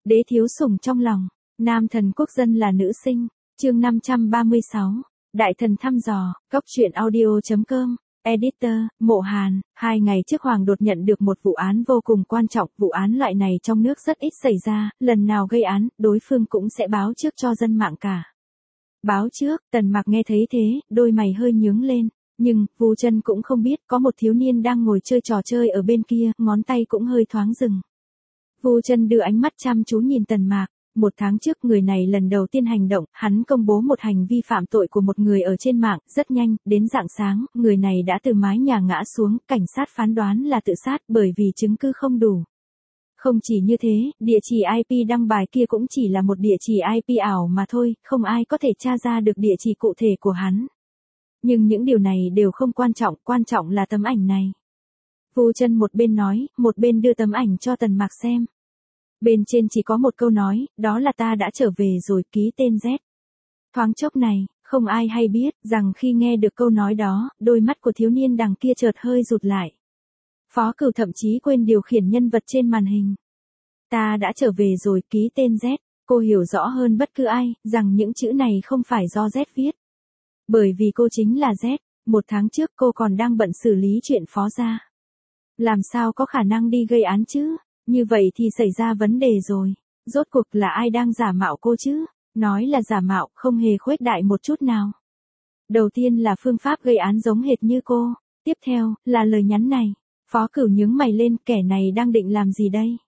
Đế thiếu sủng trong lòng, nam thần quốc dân là nữ sinh, chương 536, đại thần thăm dò, góc truyện audio.com, editor, Mộ Hàn. 2 ngày trước Hoàng đột nhận được một vụ án vô cùng quan trọng, vụ án loại này trong nước rất ít xảy ra, lần nào gây án, đối phương cũng sẽ báo trước cho dân mạng cả. Báo trước, Tần Mạc nghe thấy thế, đôi mày hơi nhướng lên, nhưng, Vu Chân cũng không biết có một thiếu niên đang ngồi chơi trò chơi ở bên kia, ngón tay cũng hơi thoáng dừng. Vu Chân đưa ánh mắt chăm chú nhìn Tần Mạc. 1 tháng trước người này lần đầu tiên hành động, hắn công bố một hành vi phạm tội của một người ở trên mạng, rất nhanh, đến rạng sáng, người này đã từ mái nhà ngã xuống, cảnh sát phán đoán là tự sát bởi vì chứng cứ không đủ. Không chỉ như thế, địa chỉ IP đăng bài kia cũng chỉ là một địa chỉ IP ảo mà thôi, không ai có thể tra ra được địa chỉ cụ thể của hắn. Nhưng những điều này đều không quan trọng là tấm ảnh này. Vu Chân một bên nói, một bên đưa tấm ảnh cho Tần Mạc xem. Bên trên chỉ có một câu nói, đó là ta đã trở về rồi, ký tên Z. Thoáng chốc này, không ai hay biết rằng khi nghe được câu nói đó, đôi mắt của thiếu niên đằng kia chợt hơi rụt lại. Phó Cửu thậm chí quên điều khiển nhân vật trên màn hình. Ta đã trở về rồi, ký tên Z. Cô hiểu rõ hơn bất cứ ai, rằng những chữ này không phải do Z viết. Bởi vì cô chính là Z, 1 tháng trước cô còn đang bận xử lý chuyện Phó gia. Làm sao có khả năng đi gây án chứ? Như vậy thì xảy ra vấn đề rồi. Rốt cuộc là ai đang giả mạo cô chứ? Nói là giả mạo, không hề khuếch đại một chút nào. Đầu tiên là phương pháp gây án giống hệt như cô. Tiếp theo, là lời nhắn này. Phó Cửu nhướng mày lên, kẻ này đang định làm gì đây?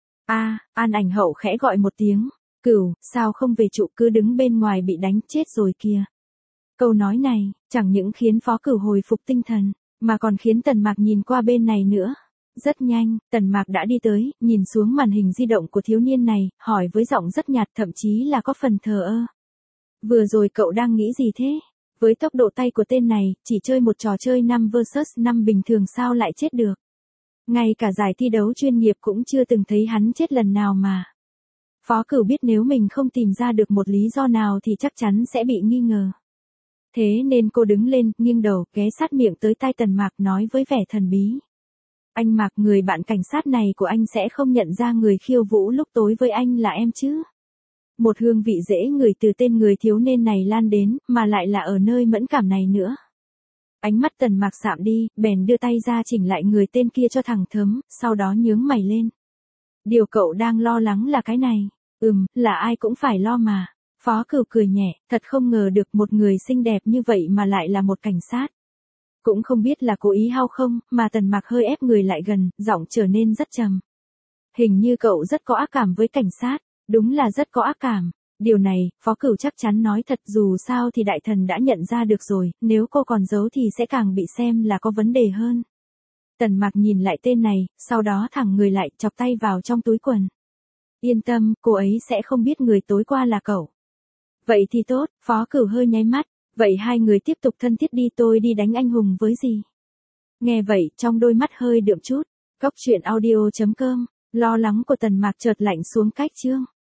An Ảnh Hậu khẽ gọi một tiếng. Cửu, sao không về trụ, cứ đứng bên ngoài bị đánh chết rồi kìa. Câu nói này, chẳng những khiến Phó Cửu hồi phục tinh thần, mà còn khiến Tần Mạc nhìn qua bên này nữa. Rất nhanh, Tần Mạc đã đi tới, nhìn xuống màn hình di động của thiếu niên này, hỏi với giọng rất nhạt, thậm chí là có phần thờ ơ. Vừa rồi cậu đang nghĩ gì thế? Với tốc độ tay của tên này, chỉ chơi một trò chơi 5 vs 5 bình thường sao lại chết được? Ngay cả giải thi đấu chuyên nghiệp cũng chưa từng thấy hắn chết lần nào mà. Phó Cửu biết nếu mình không tìm ra được một lý do nào thì chắc chắn sẽ bị nghi ngờ. Thế nên cô đứng lên, nghiêng đầu, ghé sát miệng tới tai Tần Mạc, nói với vẻ thần bí. Anh Mạc, người bạn cảnh sát này của anh sẽ không nhận ra người khiêu vũ lúc tối với anh là em chứ? Một hương vị dễ ngửi từ tên người thiếu niên này lan đến, mà lại là ở nơi mẫn cảm này nữa. Ánh mắt Tần Mạc sạm đi, bèn đưa tay ra chỉnh lại người tên kia cho thẳng thớm, sau đó nhướng mày lên. Điều cậu đang lo lắng là cái này. Là ai cũng phải lo mà. Phó Cửu cười nhẹ, thật không ngờ được một người xinh đẹp như vậy mà lại là một cảnh sát. Cũng không biết là cố ý hay không, mà Tần Mạc hơi ép người lại gần, giọng trở nên rất trầm. Hình như cậu rất có ác cảm với cảnh sát. Đúng là rất có ác cảm. Điều này, Phó Cửu chắc chắn nói thật, dù sao thì đại thần đã nhận ra được rồi, nếu cô còn giấu thì sẽ càng bị xem là có vấn đề hơn. Tần Mạc nhìn lại tên này, sau đó thẳng người lại, chọc tay vào trong túi quần. Yên tâm, cô ấy sẽ không biết người tối qua là cậu. Vậy thì tốt, Phó Cửu hơi nháy mắt. Vậy hai người tiếp tục thân thiết đi, tôi đi đánh anh hùng với gì? Nghe vậy, trong đôi mắt hơi đượm chút. Góc truyện audio.com, lo lắng của Tần Mạc chợt lạnh xuống cách chương.